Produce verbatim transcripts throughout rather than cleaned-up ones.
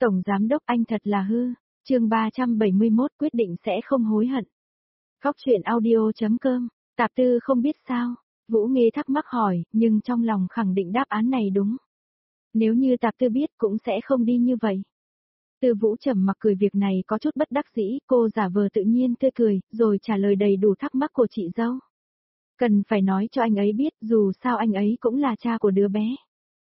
Tổng giám đốc anh thật là hư. Chương ba trăm bảy mươi mốt quyết định sẽ không hối hận. Góc truyện audio chấm com, Tạp Tư không biết sao? Vũ Nghê thắc mắc hỏi, nhưng trong lòng khẳng định đáp án này đúng. Nếu như Tạp Tư biết cũng sẽ không đi như vậy. Tư Vũ trầm mặc cười, việc này có chút bất đắc dĩ, cô giả vờ tự nhiên tươi cười, rồi trả lời đầy đủ thắc mắc của chị dâu. Cần phải nói cho anh ấy biết, dù sao anh ấy cũng là cha của đứa bé.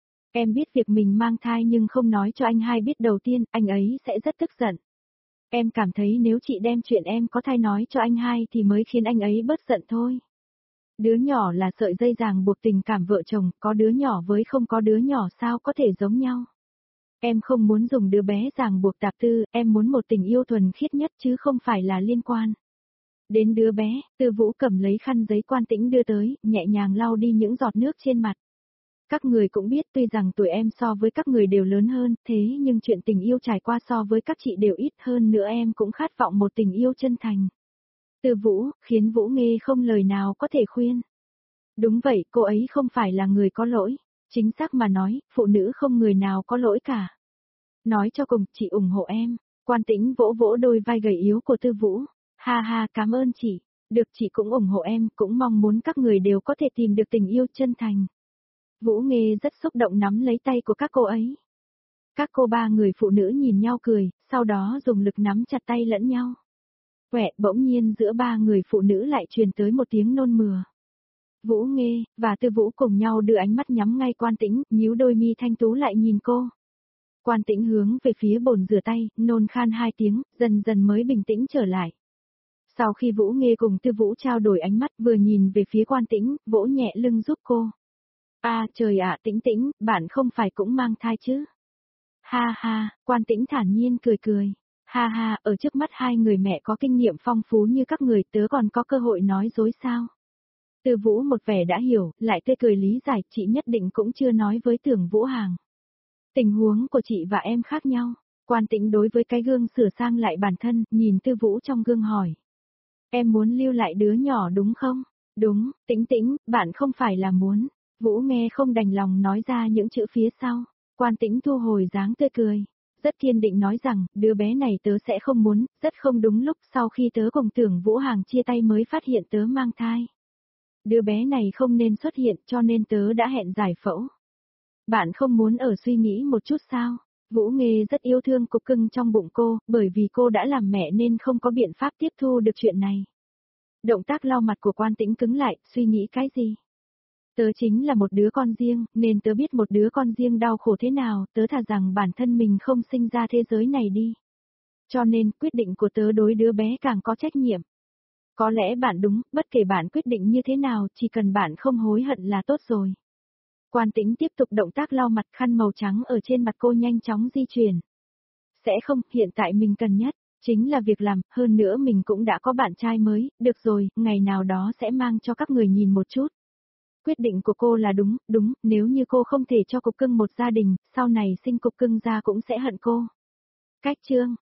Em biết việc mình mang thai nhưng không nói cho anh hai biết đầu tiên, anh ấy sẽ rất tức giận. Em cảm thấy nếu chị đem chuyện em có thai nói cho anh hai thì mới khiến anh ấy bớt giận thôi. Đứa nhỏ là sợi dây ràng buộc tình cảm vợ chồng, có đứa nhỏ với không có đứa nhỏ sao có thể giống nhau. Em không muốn dùng đứa bé ràng buộc Tạp Tư, em muốn một tình yêu thuần khiết nhất chứ không phải là liên quan. Đến đứa bé, Tư Vũ cầm lấy khăn giấy Quan Tĩnh đưa tới, nhẹ nhàng lau đi những giọt nước trên mặt. Các người cũng biết tuy rằng tuổi em so với các người đều lớn hơn, thế nhưng chuyện tình yêu trải qua so với các chị đều ít hơn nữa, em cũng khát vọng một tình yêu chân thành. Tư Vũ, khiến Vũ Nghê không lời nào có thể khuyên. Đúng vậy, cô ấy không phải là người có lỗi. Chính xác mà nói, phụ nữ không người nào có lỗi cả. Nói cho cùng, chị ủng hộ em. Quan Tĩnh vỗ vỗ đôi vai gầy yếu của Tư Vũ. Ha ha, cảm ơn chị. Được, chị cũng ủng hộ em, cũng mong muốn các người đều có thể tìm được tình yêu chân thành. Vũ Nghê rất xúc động nắm lấy tay của các cô ấy. Các cô ba người phụ nữ nhìn nhau cười, sau đó dùng lực nắm chặt tay lẫn nhau. Quẹ, bỗng nhiên giữa ba người phụ nữ lại truyền tới một tiếng nôn mửa. Vũ Nghê và Tư Vũ cùng nhau đưa ánh mắt nhắm ngay Quan Tĩnh, nhíu đôi mi thanh tú lại nhìn cô. Quan Tĩnh hướng về phía bồn rửa tay, nôn khan hai tiếng, dần dần mới bình tĩnh trở lại. Sau khi Vũ Nghê cùng Tư Vũ trao đổi ánh mắt, vừa nhìn về phía Quan Tĩnh, vỗ nhẹ lưng giúp cô. À trời ạ, Tĩnh Tĩnh, bạn không phải cũng mang thai chứ? Ha ha, Quan Tĩnh thản nhiên cười cười. Ha ha, ở trước mắt hai người mẹ có kinh nghiệm phong phú như các người, tớ còn có cơ hội nói dối sao? Tư Vũ một vẻ đã hiểu, lại tươi cười lý giải, chị nhất định cũng chưa nói với Tưởng Vũ Hàng. Tình huống của chị và em khác nhau. Quan Tĩnh đối với cái gương sửa sang lại bản thân, nhìn Tư Vũ trong gương hỏi. Em muốn lưu lại đứa nhỏ đúng không? Đúng, Tĩnh Tĩnh, bạn không phải là muốn. Vũ nghe không đành lòng nói ra những chữ phía sau. Quan Tĩnh thu hồi dáng tươi cười. Rất kiên định nói rằng, đứa bé này tớ sẽ không muốn, rất không đúng lúc sau khi tớ cùng Tưởng Vũ Hàng chia tay mới phát hiện tớ mang thai. Đứa bé này không nên xuất hiện cho nên tớ đã hẹn giải phẫu. Bạn không muốn ở suy nghĩ một chút sao? Vũ Nghê rất yêu thương cục cưng trong bụng cô, bởi vì cô đã làm mẹ nên không có biện pháp tiếp thu được chuyện này. Động tác lau mặt của Quan Tĩnh cứng lại, suy nghĩ cái gì? Tớ chính là một đứa con riêng, nên tớ biết một đứa con riêng đau khổ thế nào, tớ thà rằng bản thân mình không sinh ra thế giới này đi. Cho nên, quyết định của tớ đối đứa bé càng có trách nhiệm. Có lẽ bạn đúng, bất kể bạn quyết định như thế nào, chỉ cần bạn không hối hận là tốt rồi. Quan Tĩnh tiếp tục động tác lau mặt, khăn màu trắng ở trên mặt cô nhanh chóng di chuyển. Sẽ không, hiện tại mình cần nhất, chính là việc làm, hơn nữa mình cũng đã có bạn trai mới, được rồi, ngày nào đó sẽ mang cho các người nhìn một chút. Quyết định của cô là đúng, đúng, nếu như cô không thể cho cục cưng một gia đình, sau này sinh cục cưng ra cũng sẽ hận cô. Cách chương